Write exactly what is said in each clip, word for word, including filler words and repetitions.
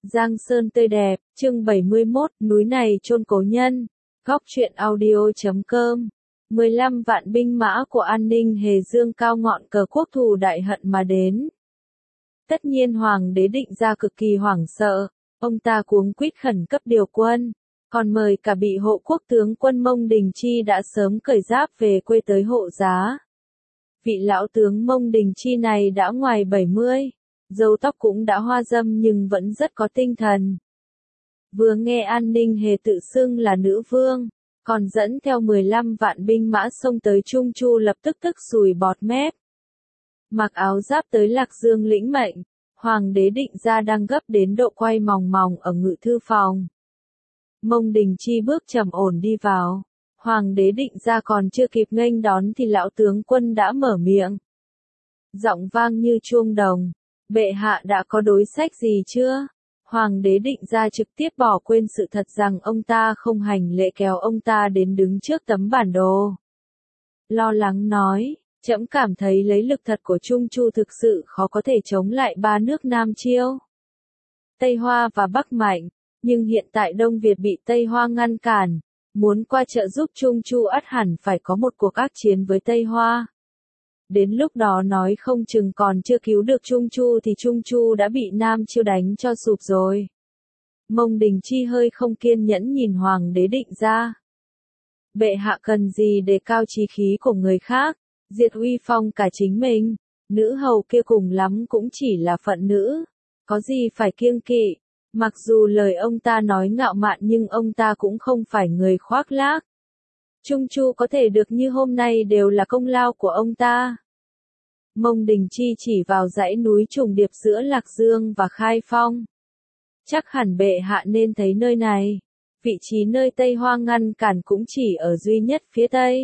Giang Sơn tươi đẹp, chương bảy mươi mốt, núi này chôn cố nhân. Góc truyện audio chấm com. mười lăm vạn binh mã của An Ninh Hề dương cao ngọn cờ quốc thù đại hận mà đến. Tất nhiên Hoàng đế Định Gia cực kỳ hoảng sợ, ông ta cuống quýt khẩn cấp điều quân, còn mời cả bị hộ quốc tướng quân Mông Đình Chi đã sớm cởi giáp về quê tới hộ giá. Vị lão tướng Mông Đình Chi này đã ngoài bảy mươi, râu tóc cũng đã hoa râm nhưng vẫn rất có tinh thần. Vừa nghe An Ninh Hề tự xưng là nữ vương, còn dẫn theo mười lăm vạn binh mã xông tới Trung Chu lập tức tức sùi bọt mép. Mặc áo giáp tới Lạc Dương lĩnh mệnh, Hoàng đế Định Gia đang gấp đến độ quay mòng mòng ở ngự thư phòng. Mông Đình Chi bước trầm ổn đi vào, Hoàng đế Định Gia còn chưa kịp nghênh đón thì lão tướng quân đã mở miệng. Giọng vang như chuông đồng, bệ hạ đã có đối sách gì chưa? Hoàng đế Định Gia trực tiếp bỏ quên sự thật rằng ông ta không hành lễ kéo ông ta đến đứng trước tấm bản đồ. Lo lắng nói, trẫm cảm thấy lấy lực thật của Trung Chu thực sự khó có thể chống lại ba nước Nam Chiêu, Tây Hoa và Bắc Mạnh, nhưng hiện tại Đông Việt bị Tây Hoa ngăn cản, muốn qua trợ giúp Trung Chu ắt hẳn phải có một cuộc ác chiến với Tây Hoa. Đến lúc đó nói không chừng còn chưa cứu được Trung Chu thì Trung Chu đã bị Nam Chiêu đánh cho sụp rồi. Mông Đình Chi hơi không kiên nhẫn nhìn Hoàng đế Định Gia. Bệ hạ cần gì để cao chí khí của người khác, diệt uy phong cả chính mình, nữ hầu kia cùng lắm cũng chỉ là phận nữ, có gì phải kiêng kỵ, mặc dù lời ông ta nói ngạo mạn nhưng ông ta cũng không phải người khoác lác. Trung Chu có thể được như hôm nay đều là công lao của ông ta. Mông Đình Chi chỉ vào dãy núi trùng điệp giữa Lạc Dương và Khai Phong. Chắc hẳn bệ hạ nên thấy nơi này. Vị trí nơi Tây Hoa ngăn cản cũng chỉ ở duy nhất phía Tây.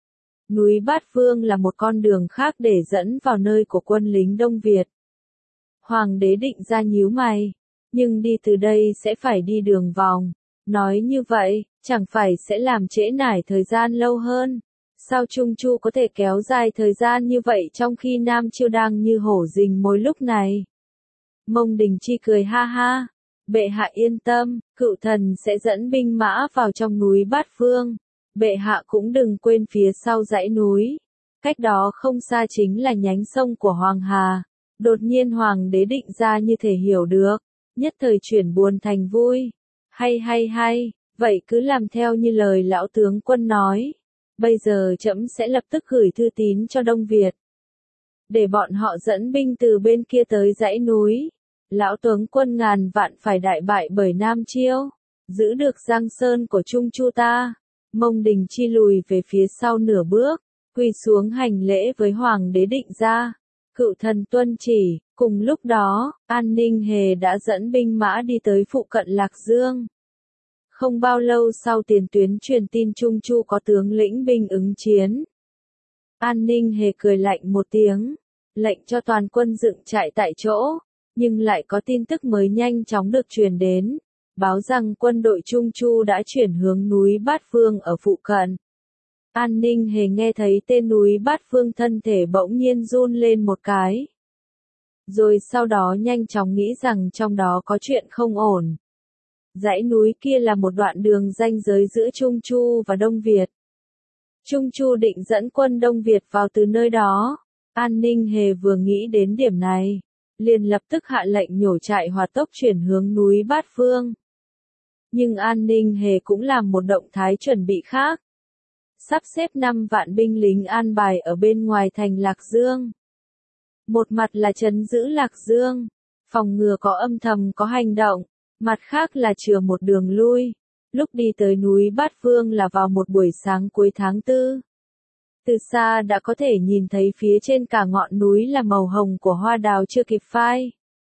Núi Bát Vương là một con đường khác để dẫn vào nơi của quân lính Đông Việt. Hoàng đế Định Gia nhíu mày, nhưng đi từ đây sẽ phải đi đường vòng. Nói như vậy, chẳng phải sẽ làm trễ nải thời gian lâu hơn. Sao Trung Chu có thể kéo dài thời gian như vậy trong khi Nam Chiêu đang như hổ rình mồi lúc này? Mông Đình Chi cười ha ha. Bệ hạ yên tâm, cựu thần sẽ dẫn binh mã vào trong núi Bát Vương. Bệ hạ cũng đừng quên phía sau dãy núi. Cách đó không xa chính là nhánh sông của Hoàng Hà. Đột nhiên Hoàng đế Định Gia như thể hiểu được, nhất thời chuyển buồn thành vui. Hay hay hay, vậy cứ làm theo như lời lão tướng quân nói. Bây giờ trẫm sẽ lập tức gửi thư tín cho Đông Việt, để bọn họ dẫn binh từ bên kia tới dãy núi. Lão tướng quân ngàn vạn phải đại bại bởi Nam Chiêu, giữ được Giang Sơn của Trung Chu ta. Mông Đình Chi lùi về phía sau nửa bước, quỳ xuống hành lễ với Hoàng đế Định Gia. Cựu thần tuân chỉ. Cùng lúc đó, An Ninh Hề đã dẫn binh mã đi tới phụ cận Lạc Dương. Không bao lâu sau tiền tuyến truyền tin Trung Chu có tướng lĩnh binh ứng chiến. An Ninh Hề cười lạnh một tiếng, lệnh cho toàn quân dựng trại tại chỗ, nhưng lại có tin tức mới nhanh chóng được truyền đến, báo rằng quân đội Trung Chu đã chuyển hướng núi Bát Vương ở phụ cận. An Ninh Hề nghe thấy tên núi Bát Vương thân thể bỗng nhiên run lên một cái. Rồi sau đó nhanh chóng nghĩ rằng trong đó có chuyện không ổn. Dãy núi kia là một đoạn đường ranh giới giữa Trung Chu và Đông Việt. Trung Chu định dẫn quân Đông Việt vào từ nơi đó. An Ninh Hề vừa nghĩ đến điểm này, liền lập tức hạ lệnh nhổ trại hỏa tốc chuyển hướng núi Bát Vương. Nhưng An Ninh Hề cũng làm một động thái chuẩn bị khác. Sắp xếp năm vạn binh lính an bài ở bên ngoài thành Lạc Dương. Một mặt là trấn giữ Lạc Dương, phòng ngừa có âm thầm có hành động, mặt khác là chừa một đường lui. Lúc đi tới núi Bát Vương là vào một buổi sáng cuối tháng tư. Từ xa đã có thể nhìn thấy phía trên cả ngọn núi là màu hồng của hoa đào chưa kịp phai.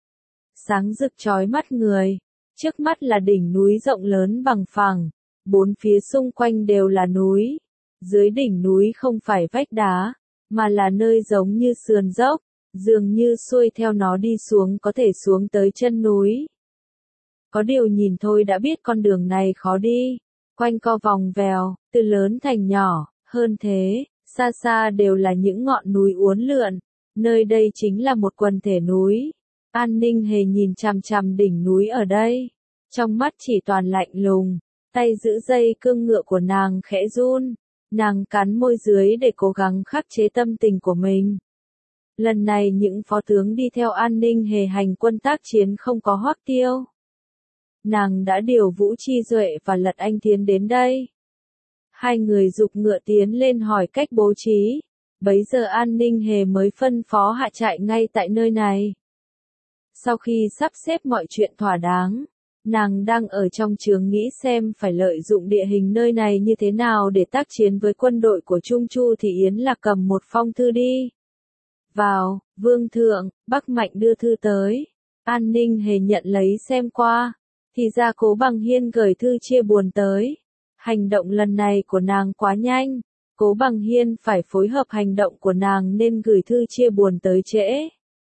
Sáng rực chói mắt người, trước mắt là đỉnh núi rộng lớn bằng phẳng, bốn phía xung quanh đều là núi. Dưới đỉnh núi không phải vách đá, mà là nơi giống như sườn dốc, dường như xuôi theo nó đi xuống có thể xuống tới chân núi. Có điều nhìn thôi đã biết con đường này khó đi, quanh co vòng vèo, từ lớn thành nhỏ, hơn thế, xa xa đều là những ngọn núi uốn lượn, nơi đây chính là một quần thể núi. An Ninh Hề nhìn chằm chằm đỉnh núi ở đây, trong mắt chỉ toàn lạnh lùng, tay giữ dây cương ngựa của nàng khẽ run, nàng cắn môi dưới để cố gắng khắc chế tâm tình của mình. Lần này những phó tướng đi theo An Ninh Hề hành quân tác chiến không có Hoắc Tiêu. Nàng đã điều Vũ Chi Duệ và Lật Anh Thiến đến đây. Hai người giục ngựa tiến lên hỏi cách bố trí, bấy giờ An Ninh Hề mới phân phó hạ trại ngay tại nơi này. Sau khi sắp xếp mọi chuyện thỏa đáng, nàng đang ở trong chướng nghĩ xem phải lợi dụng địa hình nơi này như thế nào để tác chiến với quân đội của Trung Chu thì Yến Lạc cầm một phong thư đi. Vào, Vương Thượng, Bắc Mạnh đưa thư tới. An Ninh Hề nhận lấy xem qua, thì ra Cố Bằng Hiên gửi thư chia buồn tới. Hành động lần này của nàng quá nhanh, Cố Bằng Hiên phải phối hợp hành động của nàng nên gửi thư chia buồn tới trễ.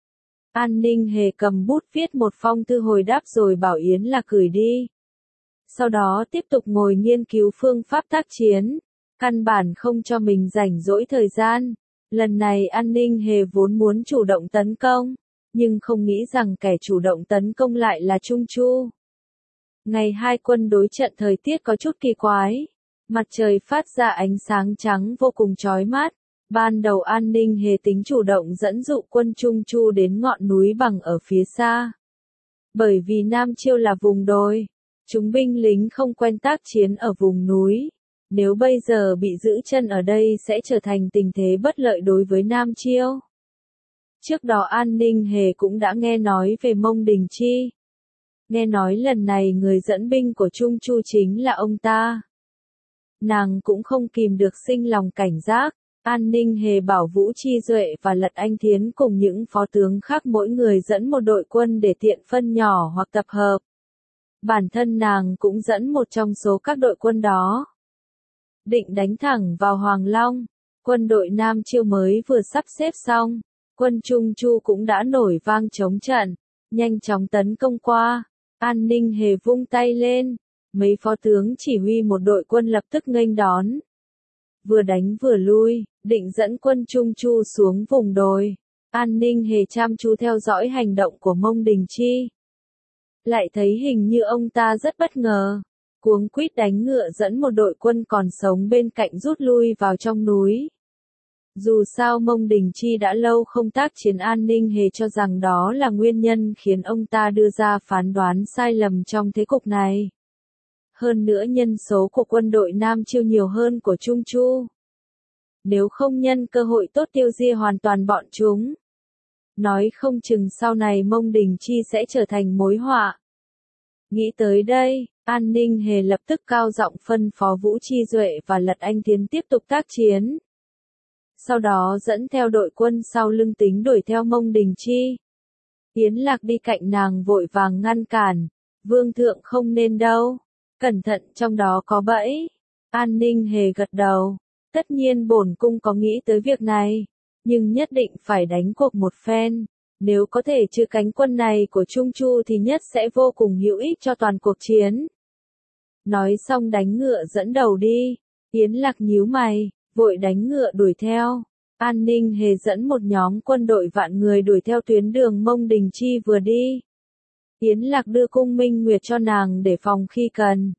An Ninh Hề cầm bút viết một phong thư hồi đáp rồi bảo Yến Lạc gửi đi. Sau đó tiếp tục ngồi nghiên cứu phương pháp tác chiến, căn bản không cho mình rảnh rỗi thời gian. Lần này An Ninh Hề vốn muốn chủ động tấn công, nhưng không nghĩ rằng kẻ chủ động tấn công lại là Trung Chu. Ngày hai quân đối trận thời tiết có chút kỳ quái, mặt trời phát ra ánh sáng trắng vô cùng chói mắt. Ban đầu An Ninh Hề tính chủ động dẫn dụ quân Trung Chu đến ngọn núi bằng ở phía xa. Bởi vì Nam Chiêu là vùng đồi, chúng binh lính không quen tác chiến ở vùng núi. Nếu bây giờ bị giữ chân ở đây sẽ trở thành tình thế bất lợi đối với Nam Chiêu. Trước đó An Ninh Hề cũng đã nghe nói về Mông Đình Chi. Nghe nói lần này người dẫn binh của Trung Chu chính là ông ta. Nàng cũng không kìm được sinh lòng cảnh giác. An Ninh Hề bảo Vũ Chi Duệ và Lật Anh Thiến cùng những phó tướng khác mỗi người dẫn một đội quân để tiện phân nhỏ hoặc tập hợp. Bản thân nàng cũng dẫn một trong số các đội quân đó. Định đánh thẳng vào Hoàng Long, quân đội Nam Chiêu mới vừa sắp xếp xong, quân Trung Chu cũng đã nổi vang chống trận, nhanh chóng tấn công qua. An Ninh Hề vung tay lên, mấy phó tướng chỉ huy một đội quân lập tức nghênh đón. Vừa đánh vừa lui, định dẫn quân Trung Chu xuống vùng đồi. An Ninh Hề chăm chú theo dõi hành động của Mông Đình Chi. Lại thấy hình như ông ta rất bất ngờ. Cuống quýt đánh ngựa dẫn một đội quân còn sống bên cạnh rút lui vào trong núi. Dù sao Mông Đình Chi đã lâu không tác chiến, An Ninh Hề cho rằng đó là nguyên nhân khiến ông ta đưa ra phán đoán sai lầm trong thế cục này. Hơn nữa nhân số của quân đội Nam Chiêu nhiều hơn của Trung Chu. Nếu không nhân cơ hội tốt tiêu diệt hoàn toàn bọn chúng, nói không chừng sau này Mông Đình Chi sẽ trở thành mối họa. Nghĩ tới đây, An Ninh Hề lập tức cao giọng phân phó Vũ Chi Duệ và Lật Anh Thiến tiếp tục tác chiến. Sau đó dẫn theo đội quân sau lưng tính đuổi theo Mông Đình Chi. Yến Lạc đi cạnh nàng vội vàng ngăn cản. Vương thượng không nên đâu. Cẩn thận, trong đó có bẫy. An Ninh Hề gật đầu. Tất nhiên bổn cung có nghĩ tới việc này. Nhưng nhất định phải đánh cuộc một phen. Nếu có thể trừ cánh quân này của Trung Chu thì nhất sẽ vô cùng hữu ích cho toàn cuộc chiến. Nói xong đánh ngựa dẫn đầu đi. Yến Lạc nhíu mày, vội đánh ngựa đuổi theo. An Ninh Hề dẫn một nhóm quân đội vạn người đuổi theo tuyến đường Mông Đình Chi vừa đi. Yến Lạc đưa cung minh nguyệt cho nàng để phòng khi cần.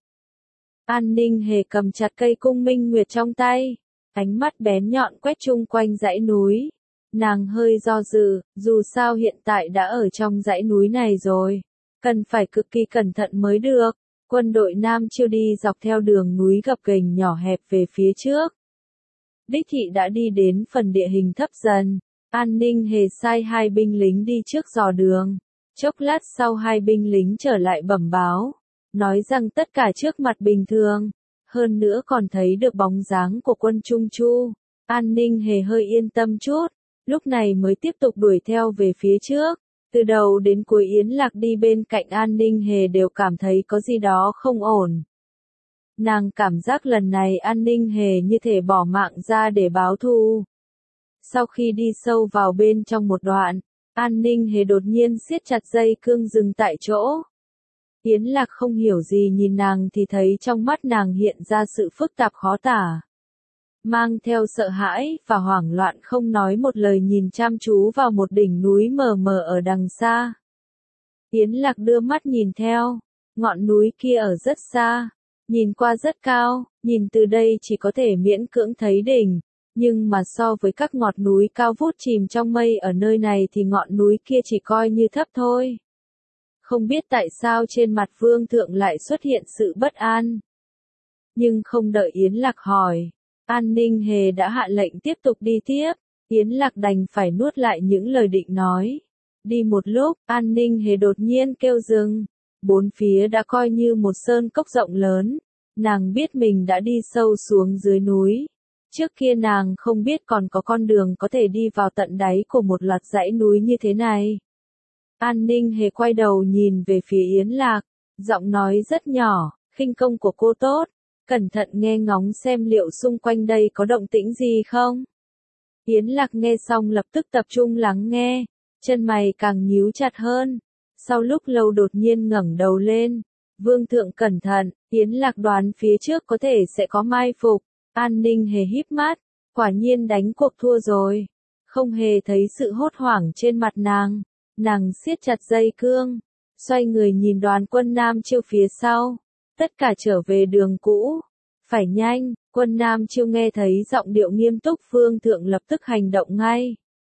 An Ninh Hề cầm chặt cây cung minh nguyệt trong tay, ánh mắt bén nhọn quét chung quanh dãy núi. Nàng hơi do dự, dù sao hiện tại đã ở trong dãy núi này rồi, cần phải cực kỳ cẩn thận mới được. Quân đội Nam Chiêu đi dọc theo đường núi gập ghềnh nhỏ hẹp về phía trước. Đích thị đã đi đến phần địa hình thấp dần. An Ninh Hề sai hai binh lính đi trước dò đường. Chốc lát sau hai binh lính trở lại bẩm báo, nói rằng tất cả trước mặt bình thường, hơn nữa còn thấy được bóng dáng của quân Trung Chu. An Ninh Hề hơi yên tâm chút, lúc này mới tiếp tục đuổi theo về phía trước. Từ đầu đến cuối Yến Lạc đi bên cạnh An Ninh Hề đều cảm thấy có gì đó không ổn. Nàng cảm giác lần này An Ninh Hề như thể bỏ mạng ra để báo thù. Sau khi đi sâu vào bên trong một đoạn, An Ninh Hề đột nhiên siết chặt dây cương dừng tại chỗ. Yến Lạc không hiểu gì nhìn nàng thì thấy trong mắt nàng hiện ra sự phức tạp khó tả. Mang theo sợ hãi và hoảng loạn không nói một lời nhìn chăm chú vào một đỉnh núi mờ mờ ở đằng xa. Yến Lạc đưa mắt nhìn theo, ngọn núi kia ở rất xa, nhìn qua rất cao, nhìn từ đây chỉ có thể miễn cưỡng thấy đỉnh, nhưng mà so với các ngọn núi cao vút chìm trong mây ở nơi này thì ngọn núi kia chỉ coi như thấp thôi. Không biết tại sao trên mặt Vương Thượng lại xuất hiện sự bất an. Nhưng không đợi Yến Lạc hỏi, An Ninh Hề đã hạ lệnh tiếp tục đi tiếp, Yến Lạc đành phải nuốt lại những lời định nói. Đi một lúc, An Ninh Hề đột nhiên kêu dừng, bốn phía đã coi như một sơn cốc rộng lớn, nàng biết mình đã đi sâu xuống dưới núi. Trước kia nàng không biết còn có con đường có thể đi vào tận đáy của một loạt dãy núi như thế này. An Ninh Hề quay đầu nhìn về phía Yến Lạc, giọng nói rất nhỏ, khinh công của cô tốt, cẩn thận nghe ngóng xem liệu xung quanh đây có động tĩnh gì không. Yến Lạc nghe xong lập tức tập trung lắng nghe, chân mày càng nhíu chặt hơn, sau lúc lâu đột nhiên ngẩng đầu lên. Vương Thượng cẩn thận, Yến Lạc đoán phía trước có thể sẽ có mai phục. An Ninh Hề híp mắt, quả nhiên đánh cuộc thua rồi, không hề thấy sự hốt hoảng trên mặt nàng, nàng siết chặt dây cương, xoay người nhìn đoàn quân Nam Chiêu phía sau, tất cả trở về đường cũ, phải nhanh. Quân Nam Chiêu nghe thấy giọng điệu nghiêm túc Vương Thượng lập tức hành động ngay,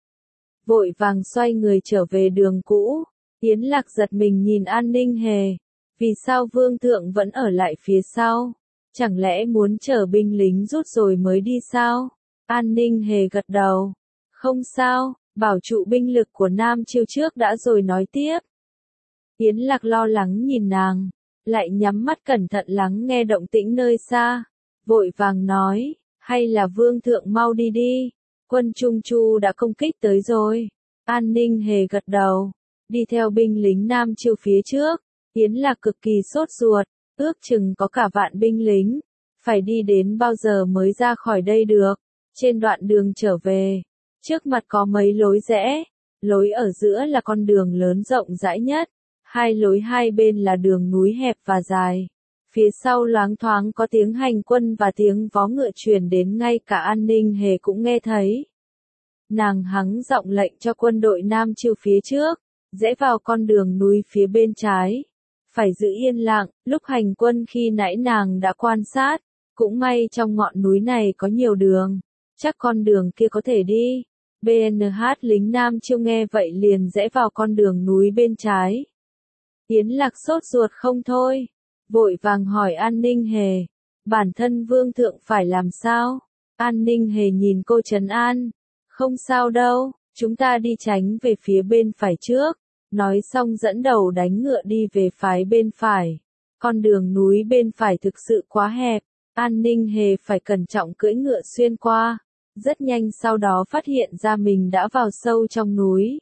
vội vàng xoay người trở về đường cũ. Yến Lạc giật mình nhìn An Ninh Hề, vì sao Vương Thượng vẫn ở lại phía sau? Chẳng lẽ muốn chờ binh lính rút rồi mới đi sao? An Ninh Hề gật đầu. Không sao, bảo trụ binh lực của Nam Chiêu trước đã rồi nói tiếp. Yến Lạc lo lắng nhìn nàng, lại nhắm mắt cẩn thận lắng nghe động tĩnh nơi xa, vội vàng nói, hay là Vương Thượng mau đi đi, quân Trung Chu đã công kích tới rồi. An Ninh Hề gật đầu, đi theo binh lính Nam Chiêu phía trước. Yến Lạc cực kỳ sốt ruột, ước chừng có cả vạn binh lính, phải đi đến bao giờ mới ra khỏi đây được. Trên đoạn đường trở về, trước mặt có mấy lối rẽ, lối ở giữa là con đường lớn rộng rãi nhất, hai lối hai bên là đường núi hẹp và dài. Phía sau loáng thoáng có tiếng hành quân và tiếng vó ngựa truyền đến, ngay cả An Ninh Hề cũng nghe thấy. Nàng hắng giọng lệnh cho quân đội Nam Chiêu phía trước, rẽ vào con đường núi phía bên trái. Phải giữ yên lặng, lúc hành quân khi nãy nàng đã quan sát, cũng may trong ngọn núi này có nhiều đường, chắc con đường kia có thể đi. bê en hát lính Nam Chiêu nghe vậy liền rẽ vào con đường núi bên trái. Yến Lạc sốt ruột không thôi, vội vàng hỏi An Ninh Hề, bản thân Vương Thượng phải làm sao? An Ninh Hề nhìn cô trấn an, không sao đâu, chúng ta đi tránh về phía bên phải trước. Nói xong dẫn đầu đánh ngựa đi về phái bên phải. Con đường núi bên phải thực sự quá hẹp, An Ninh Hề phải cẩn trọng cưỡi ngựa xuyên qua. Rất nhanh sau đó phát hiện ra mình đã vào sâu trong núi.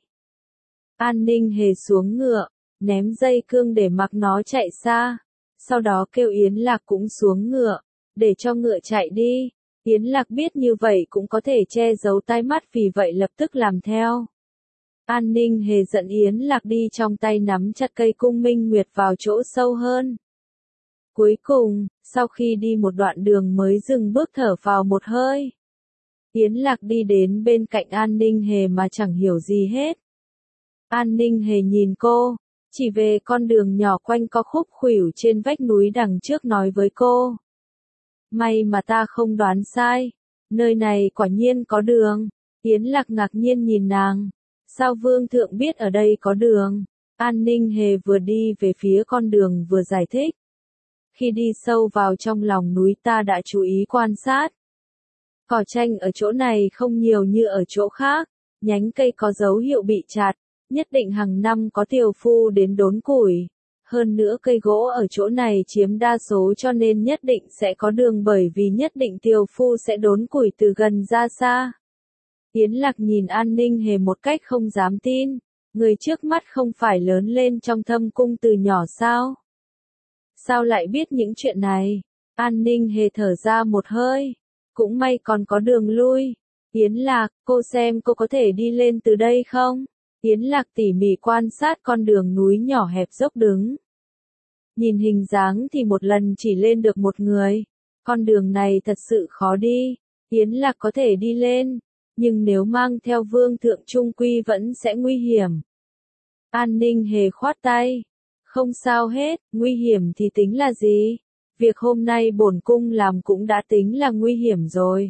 An Ninh Hề xuống ngựa, ném dây cương để mặc nó chạy xa. Sau đó kêu Yến Lạc cũng xuống ngựa, để cho ngựa chạy đi. Yến Lạc biết như vậy cũng có thể che giấu tai mắt, vì vậy lập tức làm theo. An Ninh Hề dẫn Yến Lạc đi trong tay nắm chặt cây cung minh nguyệt vào chỗ sâu hơn. Cuối cùng, sau khi đi một đoạn đường mới dừng bước thở vào một hơi. Yến Lạc đi đến bên cạnh An Ninh Hề mà chẳng hiểu gì hết. An Ninh Hề nhìn cô, chỉ về con đường nhỏ quanh co khúc khuỷu trên vách núi đằng trước nói với cô. May mà ta không đoán sai, nơi này quả nhiên có đường. Yến Lạc ngạc nhiên nhìn nàng. Sao Vương Thượng biết ở đây có đường? An Ninh Hề vừa đi về phía con đường vừa giải thích. Khi đi sâu vào trong lòng núi ta đã chú ý quan sát. Cỏ tranh ở chỗ này không nhiều như ở chỗ khác, nhánh cây có dấu hiệu bị chặt, nhất định hàng năm có tiều phu đến đốn củi. Hơn nữa cây gỗ ở chỗ này chiếm đa số cho nên nhất định sẽ có đường, bởi vì nhất định tiều phu sẽ đốn củi từ gần ra xa. Yến Lạc nhìn An Ninh Hề một cách không dám tin, người trước mắt không phải lớn lên trong thâm cung từ nhỏ sao? Sao lại biết những chuyện này? An Ninh Hề thở ra một hơi, cũng may còn có đường lui. Yến Lạc, cô xem cô có thể đi lên từ đây không? Yến Lạc tỉ mỉ quan sát con đường núi nhỏ hẹp dốc đứng. Nhìn hình dáng thì một lần chỉ lên được một người. Con đường này thật sự khó đi. Yến Lạc có thể đi lên, nhưng nếu mang theo Vương Thượng trung quy vẫn sẽ nguy hiểm. An Ninh Hề khoát tay. Không sao hết, nguy hiểm thì tính là gì? Việc hôm nay bổn cung làm cũng đã tính là nguy hiểm rồi.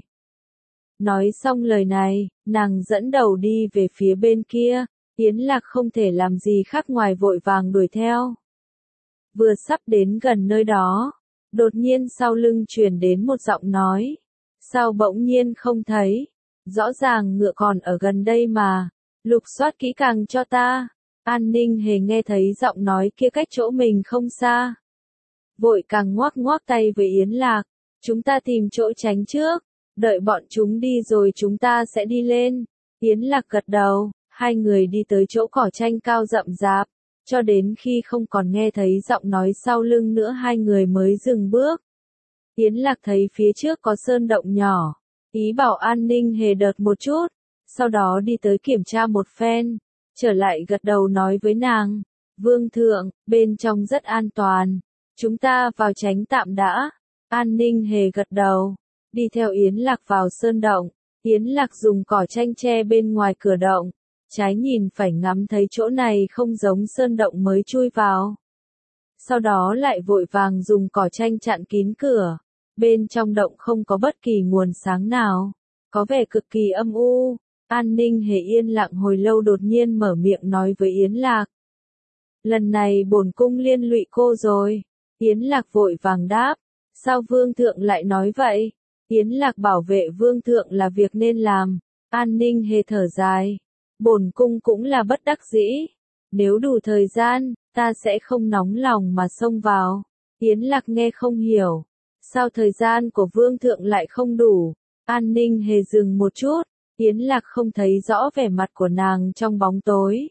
Nói xong lời này, nàng dẫn đầu đi về phía bên kia, Yến Lạc không thể làm gì khác ngoài vội vàng đuổi theo. Vừa sắp đến gần nơi đó, đột nhiên sau lưng truyền đến một giọng nói. Sao bỗng nhiên không thấy? Rõ ràng ngựa còn ở gần đây mà, lục soát kỹ càng cho ta. An Ninh Hề nghe thấy giọng nói kia cách chỗ mình không xa. Vội càng ngoác ngoác tay với Yến Lạc, chúng ta tìm chỗ tránh trước, đợi bọn chúng đi rồi chúng ta sẽ đi lên. Yến Lạc gật đầu, hai người đi tới chỗ cỏ tranh cao rậm rạp, cho đến khi không còn nghe thấy giọng nói sau lưng nữa hai người mới dừng bước. Yến Lạc thấy phía trước có sơn động nhỏ, ý bảo An Ninh Hề đợt một chút, sau đó đi tới kiểm tra một phen, trở lại gật đầu nói với nàng, Vương thượng, bên trong rất an toàn, chúng ta vào tránh tạm đã. An Ninh Hề gật đầu, đi theo Yến Lạc vào sơn động, Yến Lạc dùng cỏ tranh che bên ngoài cửa động, trái nhìn phải ngắm thấy chỗ này không giống sơn động mới chui vào. Sau đó lại vội vàng dùng cỏ tranh chặn kín cửa, bên trong động không có bất kỳ nguồn sáng nào, có vẻ cực kỳ âm u. An Ninh Hề yên lặng hồi lâu đột nhiên mở miệng nói với Yến Lạc. Lần này bổn cung liên lụy cô rồi. Yến Lạc vội vàng đáp, sao Vương thượng lại nói vậy? Yến Lạc bảo vệ Vương thượng là việc nên làm. An Ninh Hề thở dài, bổn cung cũng là bất đắc dĩ. Nếu đủ thời gian, ta sẽ không nóng lòng mà xông vào. Yến Lạc nghe không hiểu, sao thời gian của Vương thượng lại không đủ? An Ninh Hề dừng một chút, Yến Lạc không thấy rõ vẻ mặt của nàng trong bóng tối.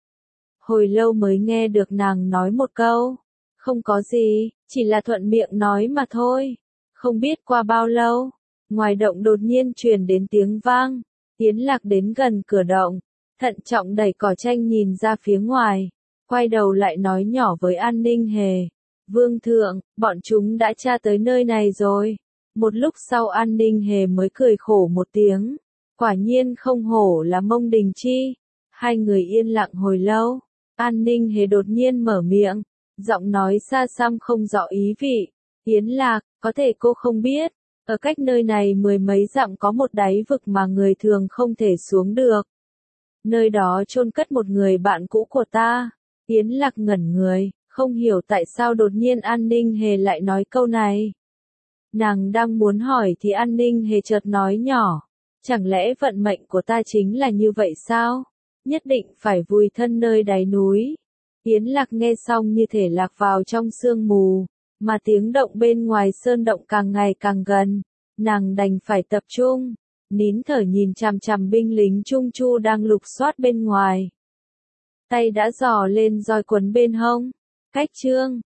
Hồi lâu mới nghe được nàng nói một câu, không có gì, chỉ là thuận miệng nói mà thôi. Không biết qua bao lâu, ngoài động đột nhiên truyền đến tiếng vang, Yến Lạc đến gần cửa động, thận trọng đẩy cỏ tranh nhìn ra phía ngoài, quay đầu lại nói nhỏ với An Ninh Hề, Vương thượng, bọn chúng đã tra tới nơi này rồi. Một lúc sau An Ninh Hề mới cười khổ một tiếng, quả nhiên không hổ là Mông Đình Chi. Hai người yên lặng hồi lâu, An Ninh Hề đột nhiên mở miệng, giọng nói xa xăm không rõ ý vị, Yến Lạc, có thể cô không biết, ở cách nơi này mười mấy dặm có một đáy vực mà người thường không thể xuống được. Nơi đó chôn cất một người bạn cũ của ta. Yến Lạc ngẩn người, không hiểu tại sao đột nhiên An Ninh Hề lại nói câu này. Nàng đang muốn hỏi thì An Ninh Hề chợt nói nhỏ, chẳng lẽ vận mệnh của ta chính là như vậy sao? Nhất định phải vùi thân nơi đáy núi. Yến Lạc nghe xong như thể lạc vào trong sương mù, mà tiếng động bên ngoài sơn động càng ngày càng gần, nàng đành phải tập trung, nín thở nhìn chằm chằm binh lính Trung Chu đang lục soát bên ngoài. Tay đã giò lên roi quấn bên hông, cách chương